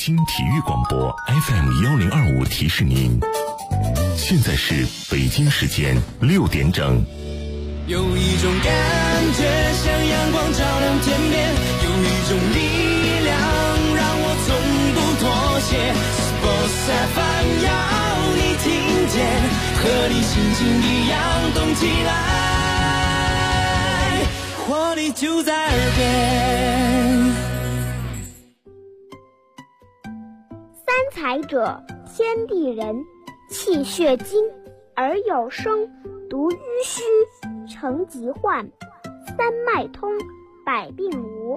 京体育广播 FM1025提示您，现在是北京时间6点整。 有一种感觉像阳光照亮天边，有一种力量让我从不妥协。Sports FM 要你听见，和你心情一样动起来，活力就在耳边。 三才者，天地人，气血精，而有声，独淤虚，成疾患，三脉通，百病无。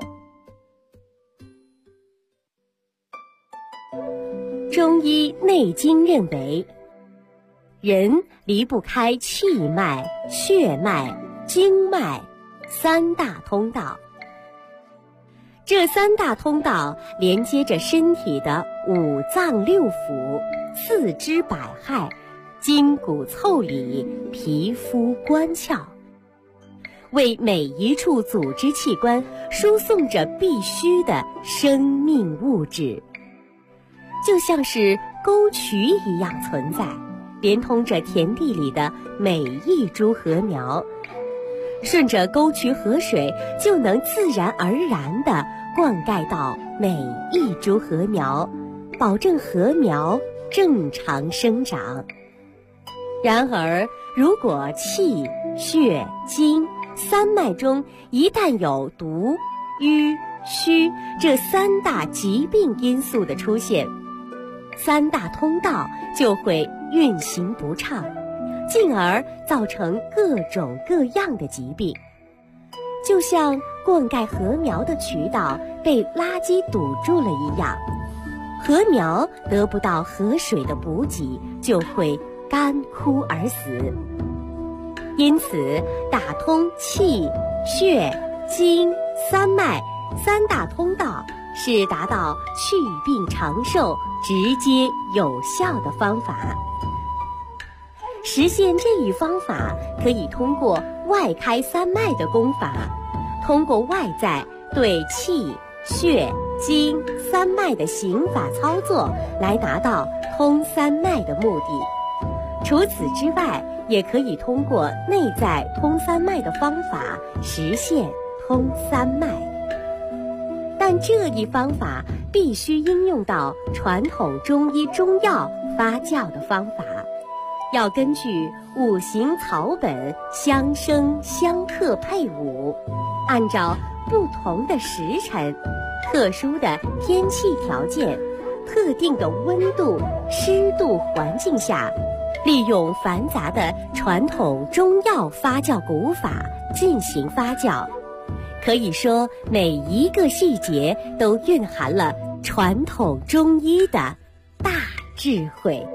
中医内经认为，人离不开气脉、血脉、经脉三大通道。这三大通道连接着身体的五脏六腑、四肢百骸、筋骨腠理、皮肤关窍，为每一处组织器官输送着必须的生命物质，就像是沟渠一样存在，连通着田地里的每一株禾苗。顺着沟渠河水就能自然而然地灌溉到每一株禾苗，保证禾苗正常生长。然而，如果气、血、精三脉中一旦有毒、瘀、虚这三大疾病因素的出现，三大通道就会运行不畅，进而造成各种各样的疾病。就像灌溉禾苗的渠道被垃圾堵住了一样，禾苗得不到河水的补给，就会干枯而死。因此，打通气、血、精、三脉三大通道是达到祛病长寿、直接有效的方法。实现这一方法，可以通过外开三脉的功法，通过外在对气、血、精三脉的行法操作来达到通三脉的目的。除此之外，也可以通过内在通三脉的方法实现通三脉。但这一方法必须应用到传统中医中药发酵的方法，要根据五行草本相生相克配伍，按照不同的时辰、特殊的天气条件、特定的温度、湿度环境下，利用繁杂的传统中药发酵古法进行发酵。可以说，每一个细节都蕴含了传统中医的大智慧。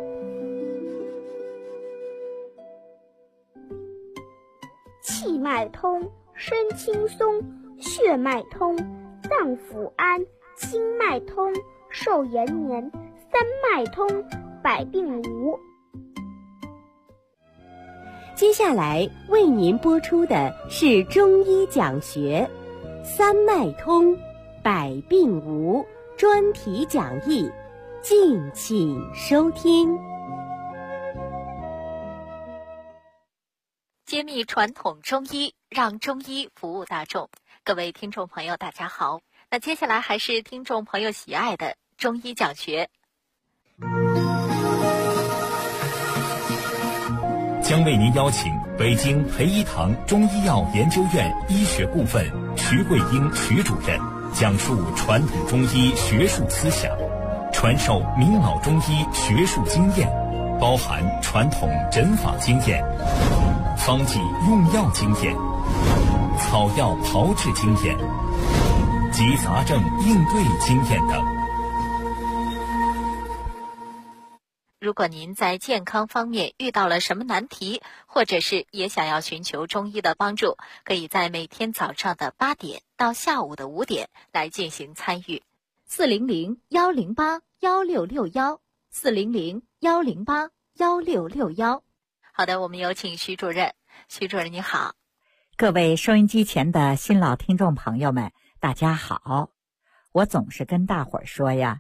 气脉通，身轻松；血脉通，脏腑安；经脉通，寿延年；三脉通，百病无。 接下来为您播出的是中医讲学三脉通，百病无专题讲义，敬请收听。 揭秘传统中医，让中医服务大众。各位听众朋友大家好，那接下来还是听众朋友喜爱的中医讲学， 将为您邀请北京培一堂中医药研究院医学部分徐桂英徐主任讲述传统中医学术思想，传授明老中医学术经验，包含传统诊法经验、方剂用药经验、草药炮制经验及杂症应对经验等。 如果您在健康方面遇到了什么难题，或者是也想要寻求中医的帮助，可以在每天早上的8点到下午的5点来进行参与。400-108-1661，400-108-1661。好的，我们有请徐主任。徐主任你好。 各位收音机前的新老听众朋友们，大家好。我总是跟大伙儿说呀，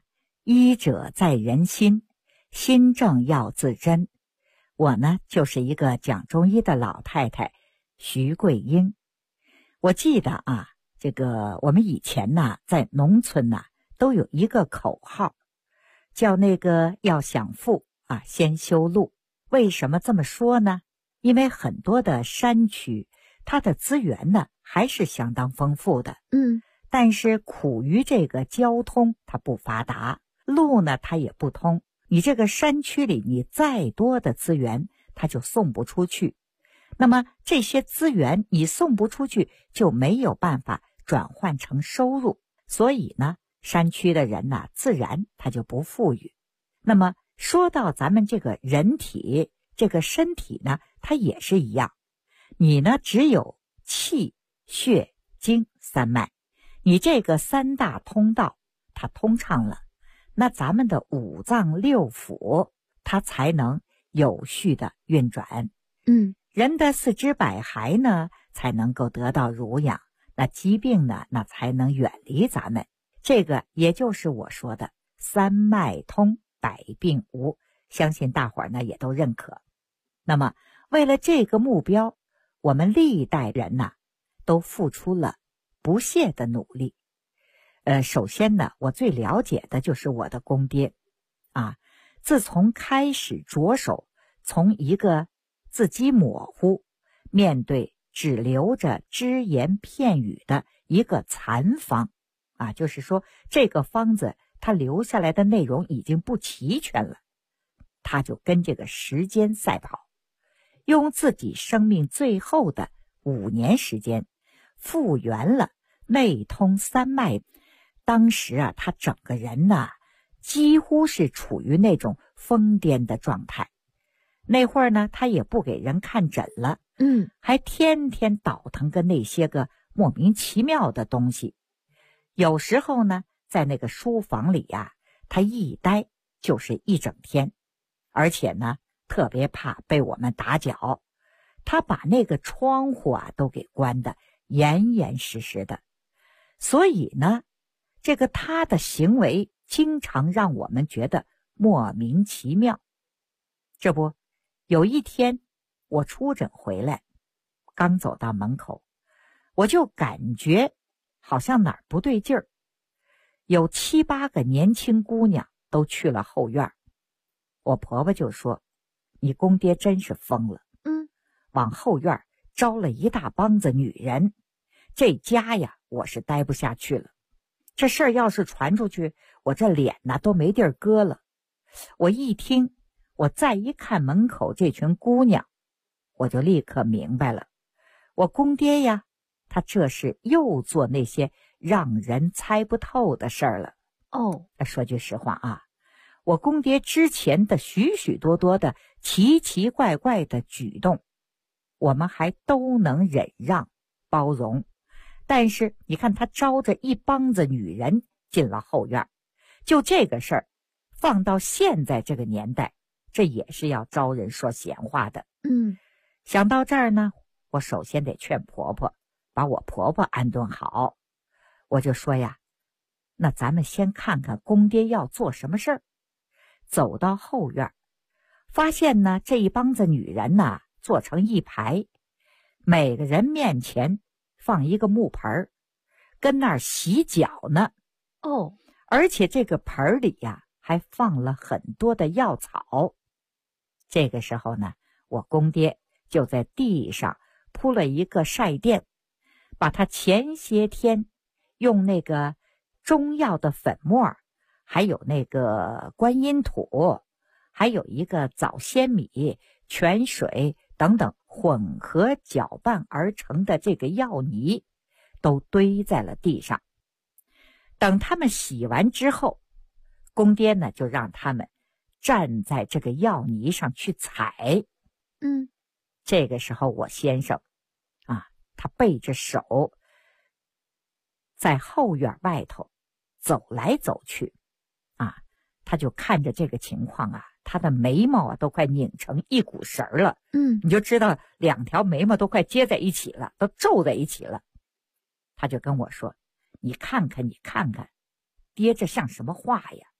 医者在人心，心正要自珍。我呢，就是一个讲中医的老太太，徐桂英。我记得啊，这个我们以前呢，在农村呢，都有一个口号，叫那个要想富啊，先修路。为什么这么说呢？因为很多的山区，它的资源呢还是相当丰富的，但是苦于这个交通它不发达，路呢它也不通。你这个山区里，你再多的资源，它就送不出去。那么这些资源你送不出去，就没有办法转换成收入，所以呢，山区的人呢，自然他就不富裕。那么说到咱们这个人体，这个身体呢，它也是一样。你呢，只有气、血、精三脉，你这个三大通道它通畅了，那咱们的五脏六腑它才能有序的运转。人的四肢百骸呢，才能够得到濡养，那疾病呢，那才能远离咱们。这个也就是我说的三脉通，百病无，相信大伙儿呢也都认可。那么为了这个目标，我们历代人呢都付出了不懈的努力。首先呢，我最了解的就是我的公爹啊。自从开始着手从一个字迹模糊，面对只留着只言片语的一个残方啊，就是说这个方子它留下来的内容已经不齐全了，他就跟这个时间赛跑，用自己生命最后的5年时间复原了内通三脉。当时啊，他整个人呢几乎是处于那种疯癫的状态。那会儿呢，他也不给人看诊了，还天天倒腾个那些个莫名其妙的东西。有时候呢，在那个书房里呀，他一待就是一整天，而且呢，特别怕被我们打搅，他把那个窗户啊都给关得严严实实的。所以呢，这个他的行为经常让我们觉得莫名其妙。这不，有一天我出诊回来，刚走到门口，我就感觉好像哪儿不对劲儿。有7、8个年轻姑娘都去了后院。我婆婆就说：“你公爹真是疯了，往后院招了一大帮子女人，这家呀，我是待不下去了。这事儿要是传出去，我这脸呐都没地儿搁了。”我一听，我再一看门口这群姑娘，我就立刻明白了，我公爹呀，他这是又做那些让人猜不透的事儿了。说句实话啊，我公爹之前的许许多多的奇奇怪怪的举动，我们还都能忍让包容，但是你看他招着一帮子女人进了后院，就这个事儿放到现在这个年代，这也是要招人说闲话的。想到这儿呢，我首先得劝婆婆把我婆婆安顿好。我就说呀，那咱们先看看公爹要做什么事儿。走到后院，发现呢这一帮子女人呢坐成一排，每个人面前放一个木盆，跟那儿洗脚呢。而且这个盆里呀还放了很多的药草。这个时候呢，我公爹就在地上铺了一个晒垫，把他前些天用那个中药的粉末，还有那个观音土，还有一个早鲜米、泉水等等混合搅拌而成的这个药泥，都堆在了地上。等他们洗完之后，公爹呢就让他们站在这个药泥上去踩。这个时候我先生啊，他背着手在后院外头走来走去啊，他就看着这个情况啊，他的眉毛啊都快拧成一股绳了。你就知道2条眉毛都快接在一起了，都皱在一起了。他就跟我说：“你看看，爹，这像什么话呀？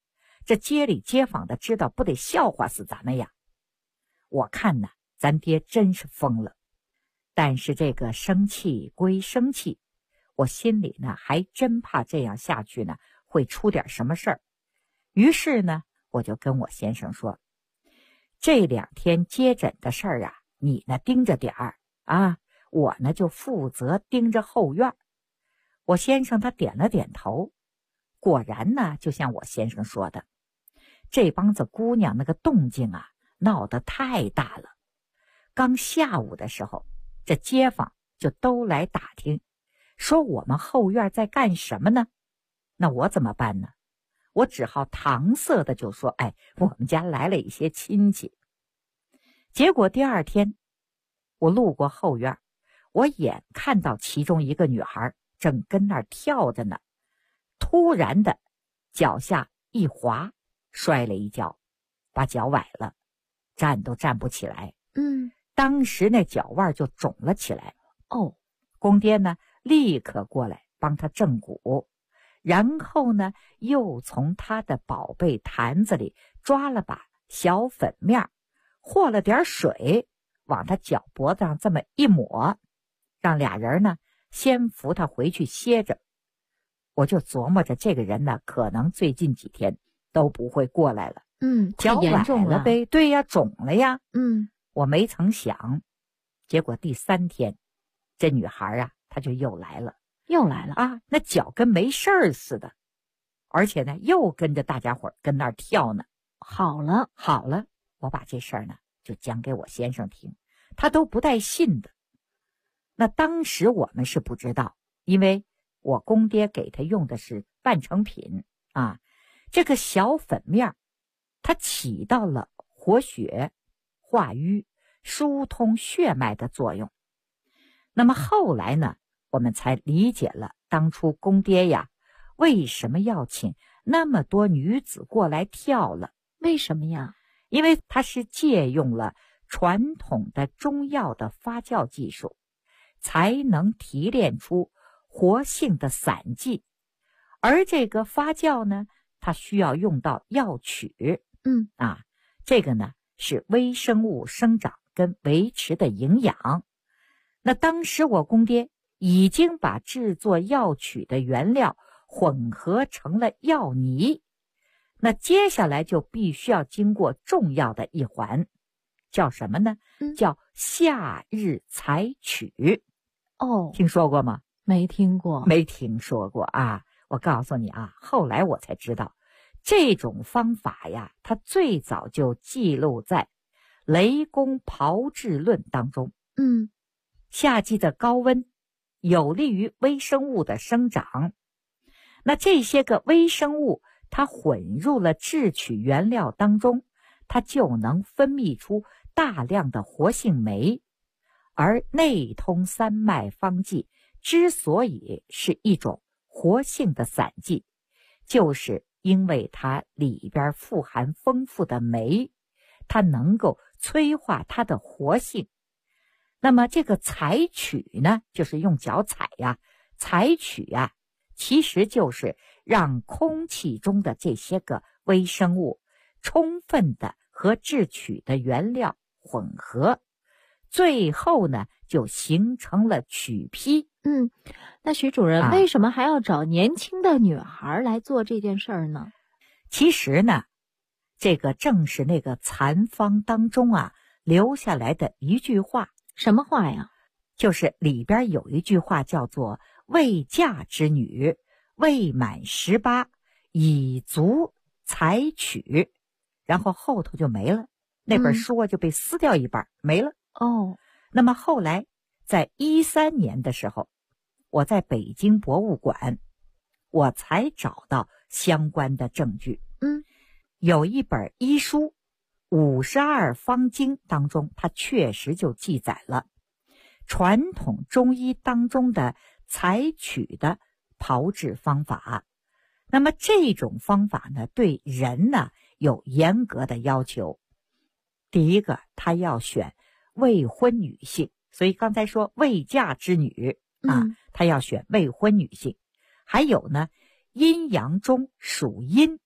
这街里街坊的知道不得笑话死咱们呀。我看呢，咱爹真是疯了。但是这个生气归生气，我心里呢还真怕这样下去呢会出点什么事儿。于是呢，我就跟我先生说，这2天接诊的事儿啊，你呢盯着点儿啊，我呢就负责盯着后院。我先生他点了点头，果然呢，就像我先生说的，这帮子姑娘那个动静啊，闹得太大了。刚下午的时候，这街坊就都来打听，说我们后院在干什么呢？那我怎么办呢？我只好搪塞的就说，我们家来了一些亲戚。结果第2天，我路过后院，我眼看到其中一个女孩正跟那儿跳着呢，突然的脚下一滑，摔了一跤，把脚崴了，站都站不起来。当时那脚腕就肿了起来。公爹呢立刻过来帮他正骨，然后呢又从他的宝贝坛子里抓了把小粉面，和了点水，往他脚脖子上这么一抹，让俩人呢先扶他回去歇着。我就琢磨着这个人呢可能最近几天都不会过来了。脚崴了呗，对呀，肿了呀。我没曾想，结果第3天，这女孩啊，她就又来了啊！那脚跟没事儿似的，而且呢，又跟着大家伙跟那儿跳呢。好了，我把这事儿呢就讲给我先生听，他都不带信的。那当时我们是不知道，因为我公爹给他用的是半成品啊，这个小粉面，它起到了活血、化瘀、疏通血脉的作用。那么后来呢，我们才理解了当初公爹呀为什么要请那么多女子过来跳了。 为什么呀？ 因为他是借用了传统的中药的发酵技术，才能提炼出活性的散剂。而这个发酵呢，它需要用到药曲。这个呢是微生物生长跟维持的营养。那当时我公爹已经把制作药曲的原料混合成了药泥，那接下来就必须要经过重要的一环，叫什么呢？叫夏日采曲。听说过吗？ 没听过。 没听说过啊！我告诉你啊，后来我才知道，这种方法呀，它最早就记录在《雷公炮制论》当中。夏季的高温有利于微生物的生长，那这些个微生物它混入了制曲原料当中，它就能分泌出大量的活性酶。而内通三脉方剂之所以是一种活性的散剂，就是因为它里边富含丰富的酶，它能够催化它的活性。那么这个采曲呢，就是用脚踩呀，采曲呀，其实就是让空气中的这些个微生物充分的和制曲的原料混合，最后呢就形成了曲坯。 那徐主任，为什么还要找年轻的女孩来做这件事儿呢？ 其实呢，这个正是那个残方当中啊留下来的一句话。 什么话呀？ 就是里边有一句话叫做未嫁之女未满18已足采曲，然后后头就没了，那本书就被撕掉一半，没了。那么后来在13年的时候，我在北京博物馆，我才找到相关的证据。有一本医书52方经当中，它确实就记载了传统中医当中的采曲的炮制方法。那么这种方法呢，对人呢有严格的要求。第一个，他要选未婚女性，所以刚才说未嫁之女他要选未婚女性。还有呢，阴阳中属阴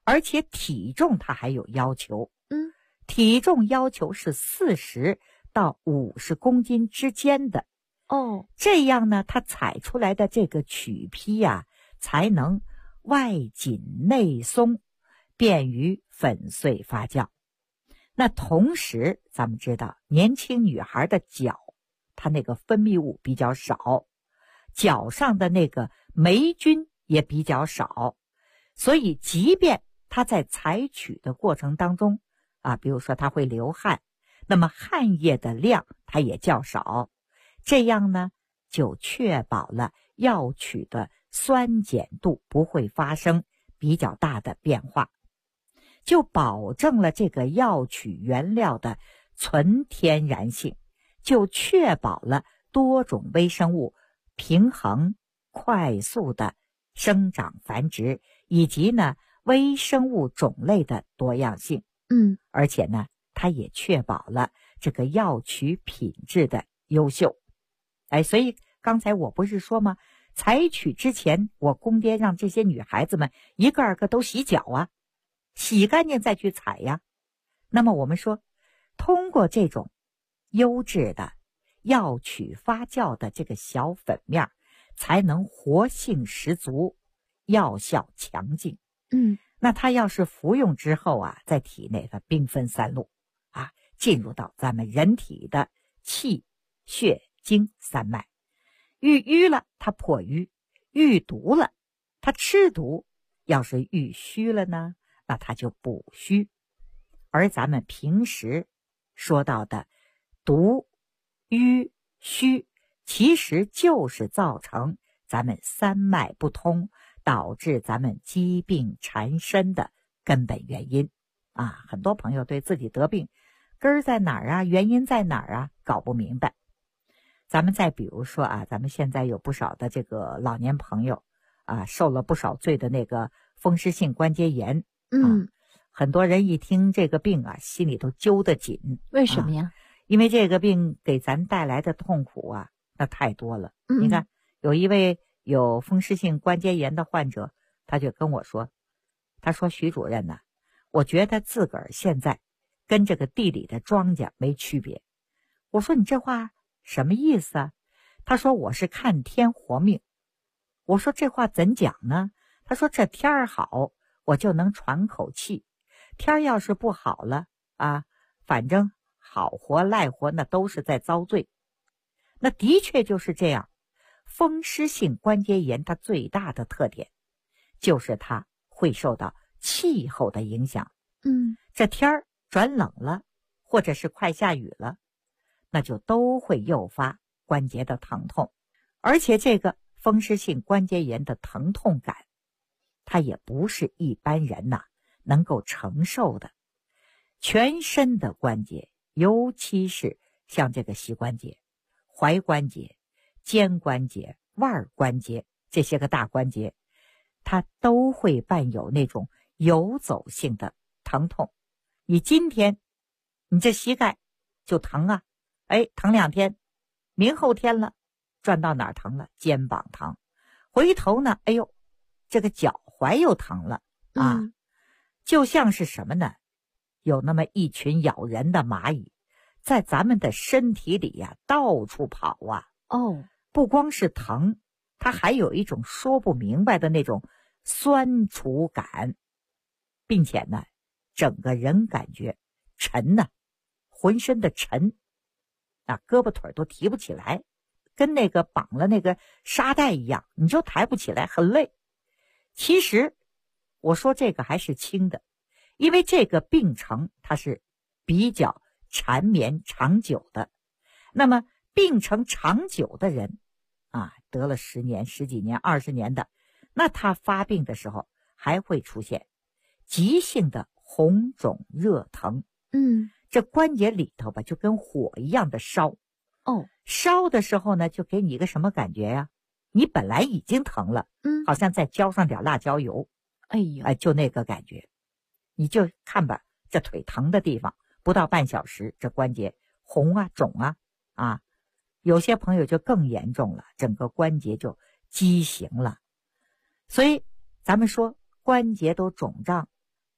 而且体重它还有要求，体重要求是40到50公斤之间的。这样呢，它采出来的这个曲坯呀，才能外紧内松，便于粉碎发酵。那同时咱们知道，年轻女孩的脚，她那个分泌物比较少，脚上的那个霉菌也比较少，所以即便她在采取的过程当中比如说她会流汗，那么汗液的量它也较少，这样呢就确保了药曲的酸碱度不会发生比较大的变化，就保证了这个药曲原料的纯天然性，就确保了多种微生物平衡快速的生长繁殖，以及呢微生物种类的多样性。而且呢它也确保了这个药曲品质的优秀。所以刚才我不是说吗，采取之前我公爹让这些女孩子们一个个都洗脚洗干净再去采呀。那么我们说，通过这种优质的药曲发酵的这个小粉面，才能活性十足，药效强劲。那它要是服用之后在体内它兵分3路进入到咱们人体的气血经3脉，遇瘀了它破瘀，遇毒了它吃毒，要是遇虚了呢，那它就补虚。而咱们平时说到的毒、瘀、虚，其实就是造成咱们3脉不通，导致咱们疾病缠身的根本原因很多朋友对自己得病根儿在哪儿原因在哪儿搞不明白。咱们再比如说咱们现在有不少的这个老年朋友受了不少罪的那个风湿性关节炎很多人一听这个病心里都揪得紧。 为什么呀？ 因为这个病给咱带来的痛苦那太多了。你看有一位有风湿性关节炎的患者，他就跟我说，他说徐主任我觉得自个儿现在跟这个地里的庄稼没区别。我说你这话什么意思他说我是看天活命。我说这话怎讲呢？他说这天儿好我就能喘口气，天儿要是不好了反正好活赖活那都是在遭罪。那的确就是这样，风湿性关节炎它最大的特点就是它会受到气候的影响。这天儿转冷了，或者是快下雨了，那就都会诱发关节的疼痛。而且这个风湿性关节炎的疼痛感，它也不是一般人能够承受的。全身的关节，尤其是像这个膝关节、踝关节、肩关节、腕关节这些个大关节，它都会伴有那种游走性的疼痛。你今天你这膝盖就疼疼2天，明后天了转到哪儿疼了？肩膀疼。回头呢，这个脚踝又疼了就像是什么呢？有那么一群咬人的蚂蚁在咱们的身体里到处跑不光是疼，它还有一种说不明白的那种酸楚感，并且呢整个人感觉沉浑身的沉胳膊腿都提不起来，跟那个绑了那个沙袋一样，你就抬不起来，很累。其实我说这个还是轻的，因为这个病程它是比较缠绵长久的。那么病程长久的人得了10年、10几年、20年的，那他发病的时候还会出现急性的红肿热疼。这关节里头就跟火一样的烧。烧的时候呢，就给你一个什么感觉呀？你本来已经疼了，好像再浇上点辣椒油，就那个感觉。你就看吧，这腿疼的地方不到半小时，这关节红肿有些朋友就更严重了，整个关节就畸形了。所以咱们说关节都肿胀，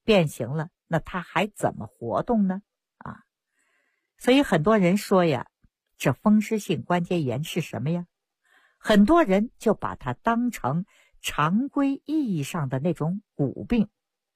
变形了，那它还怎么活动呢？所以很多人说呀，这风湿性关节炎是什么呀？很多人就把它当成常规意义上的那种骨病。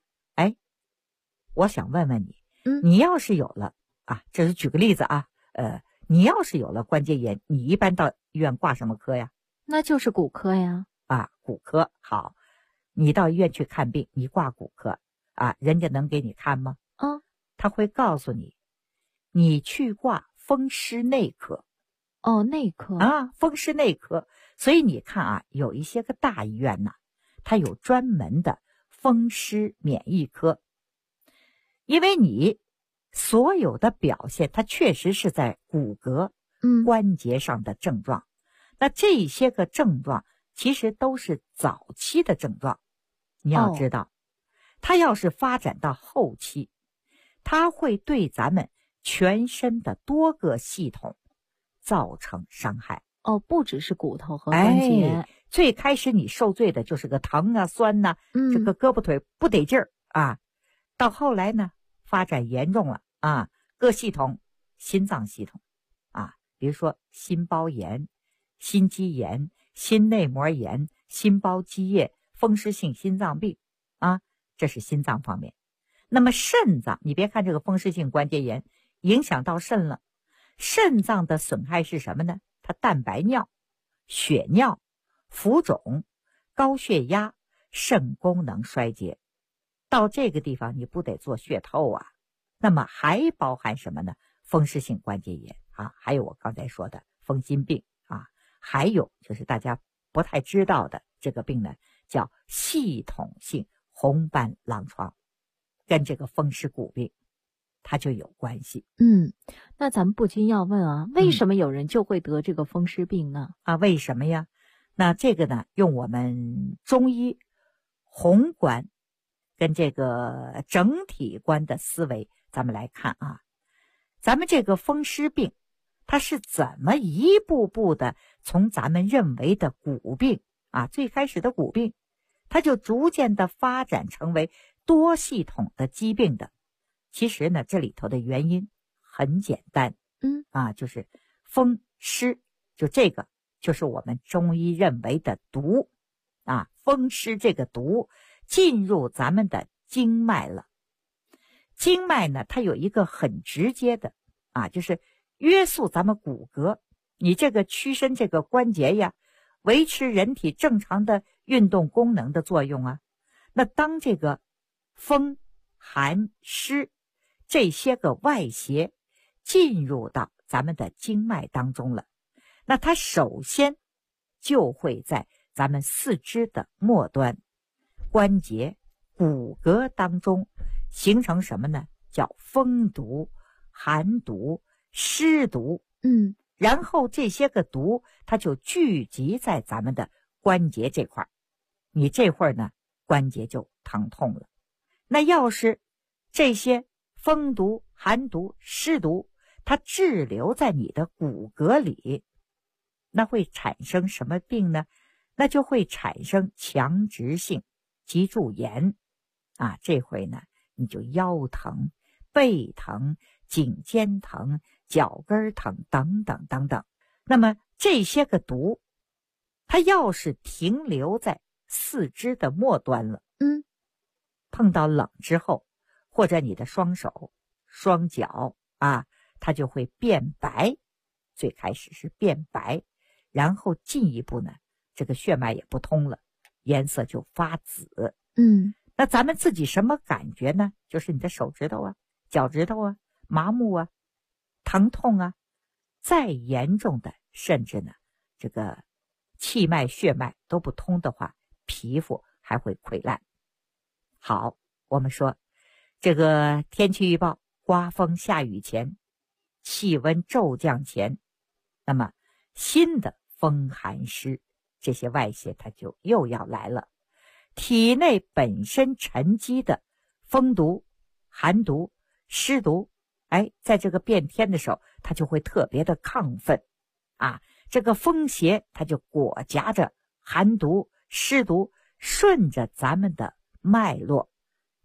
我想问问你，你要是有了这是举个例子你要是有了关节炎，你一般到医院挂什么科呀？ 那就是骨科呀。 骨科。好，你到医院去看病，你挂骨科人家能给你看吗？他会告诉你，你去挂风湿内科。 内科风湿内科。所以你看有一些个大医院它有专门的风湿免疫科。因为你所有的表现，它确实是在骨骼、关节上的症状。那这些个症状其实都是早期的症状。你要知道，它要是发展到后期，它会对咱们全身的多个系统造成伤害。 不只是骨头和关节。 最开始你受罪的就是个疼酸这个胳膊腿不得劲儿到后来呢，发展严重了各系统，心脏系统比如说心包炎、心肌炎、心内膜炎、心包积液、风湿性心脏病这是心脏方面。那么肾脏，你别看这个风湿性关节炎影响到肾了，肾脏的损害是什么呢？它蛋白尿、血尿、浮肿、高血压、肾功能衰竭。到这个地方你不得做血透那么还包含什么呢？风湿性关节炎还有我刚才说的风心病还有就是大家不太知道的这个病呢，叫系统性红斑狼疮，跟这个风湿骨病它就有关系。 那咱们不禁要问为什么有人就会得这个风湿病呢？ 为什么呀？那这个呢，用我们中医宏观跟这个整体观的思维，咱们来看咱们这个风湿病它是怎么一步步的从咱们认为的骨病最开始的骨病，它就逐渐的发展成为多系统的疾病的。其实呢，这里头的原因很简单就是风湿，就这个就是我们中医认为的毒风湿这个毒进入咱们的经脉了。经脉呢，它有一个很直接的就是约束咱们骨骼，你这个屈伸这个关节呀，维持人体正常的运动功能的作用那当这个风寒湿这些个外邪进入到咱们的经脉当中了，那它首先就会在咱们四肢的末端、关节、骨骼当中形成什么呢？叫风毒、寒毒、湿毒。然后这些个毒它就聚集在咱们的关节这块，你这会儿呢关节就疼痛了。那要是这些风毒、寒毒、湿毒它滞留在你的骨骼里，那会产生什么病呢？那就会产生强直性脊柱炎这回呢你就腰疼、背疼、颈肩疼、脚跟疼等等等等。那么这些个毒它要是停留在四肢的末端了碰到冷之后，或者你的双手、双脚它就会变白。最开始是变白，然后进一步呢这个血脉也不通了，颜色就发紫。那咱们自己什么感觉呢？就是你的手指头脚趾头麻木疼痛再严重的甚至呢这个气脉血脉都不通的话，皮肤还会溃烂。好，我们说这个天气预报，刮风下雨前，气温骤降前，那么新的风寒湿这些外邪它就又要来了。体内本身沉积的风毒、寒毒、湿毒在这个变天的时候它就会特别的亢奋这个风邪它就裹挟着寒毒、湿毒，顺着咱们的脉络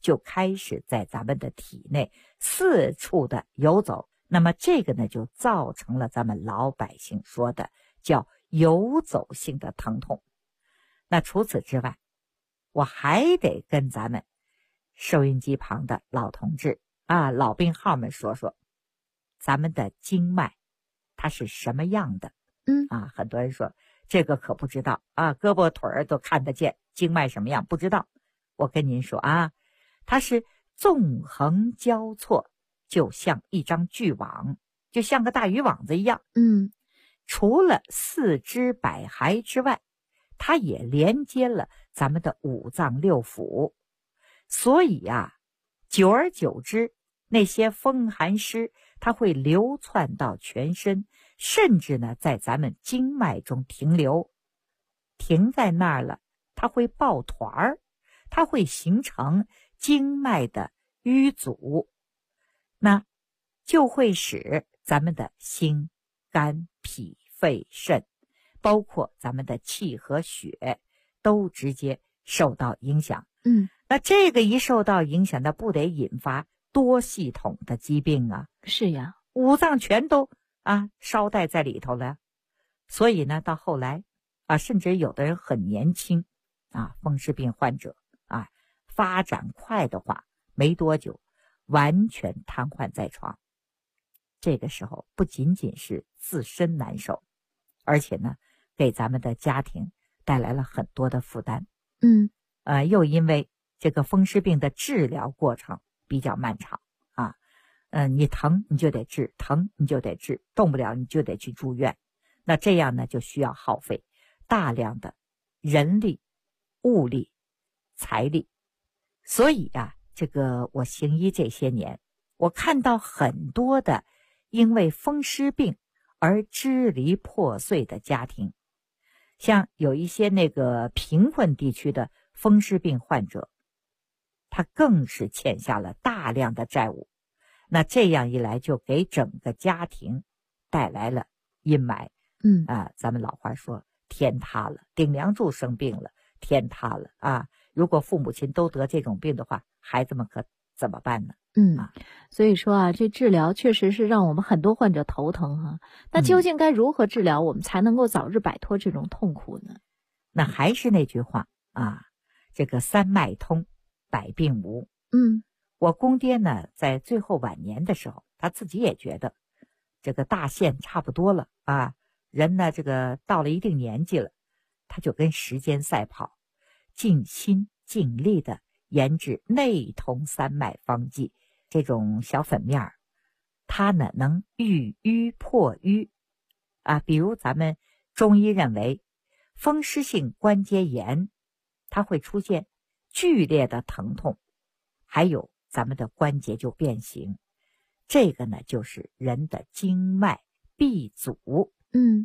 就开始在咱们的体内四处的游走。那么这个呢，就造成了咱们老百姓说的叫游走性的疼痛。那除此之外，我还得跟咱们收音机旁的老同志老病号们说说，咱们的经脉它是什么样的？很多人说这个可不知道胳膊腿儿都看得见，经脉什么样不知道。我跟您说它是纵横交错，就像一张巨网，就像个大渔网子一样。除了四肢百骸之外，它也连接了咱们的五脏六腑。所以久而久之，那些风寒湿它会流窜到全身，甚至呢在咱们经脉中停留，停在那儿了，它会抱团儿，它会形成经脉的淤阻，那就会使咱们的心、肝、脾、肺、肾，包括咱们的气和血都直接受到影响。那这个一受到影响，那不得引发多系统的疾病啊？ 是呀， 五脏全都捎带在里头了。所以呢，到后来甚至有的人很年轻风湿病患者发展快的话，没多久完全瘫痪在床。这个时候不仅仅是自身难受，而且呢给咱们的家庭带来了很多的负担。又因为这个风湿病的治疗过程比较漫长你疼你就得治，疼你就得治，动不了你就得去住院。那这样呢就需要耗费大量的人力、物力、财力。所以这个我行医这些年，我看到很多的因为风湿病而支离破碎的家庭，像有一些那个贫困地区的风湿病患者，他更是欠下了大量的债务。那这样一来，就给整个家庭带来了阴霾。咱们老话说天塌了，顶梁柱生病了，天塌了如果父母亲都得这种病的话，孩子们可怎么办呢？ 所以说这治疗确实是让我们很多患者头疼那究竟该如何治疗，我们才能够早日摆脱这种痛苦呢？ 那还是那句话这个三脉通，百病无。我公爹呢，在最后晚年的时候，他自己也觉得这个大限差不多了人呢这个到了一定年纪了，他就跟时间赛跑，尽心尽力的研制内通三脉方剂这种小粉面儿，它呢能愈瘀破瘀比如咱们中医认为风湿性关节炎，它会出现剧烈的疼痛，还有咱们的关节就变形，这个呢就是人的经脉闭阻。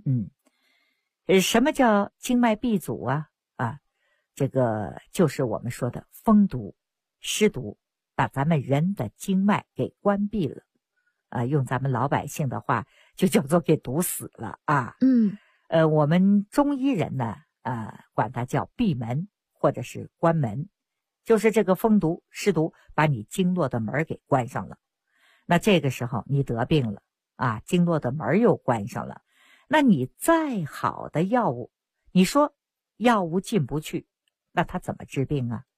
什么叫经脉闭阻这个就是我们说的风毒、湿毒，把咱们人的经脉给关闭了用咱们老百姓的话就叫做给堵死了我们中医人呢管它叫闭门或者是关门，就是这个风毒、湿毒把你经络的门给关上了。那这个时候你得病了经络的门又关上了，那你再好的药物，你说药物进不去，那它怎么治病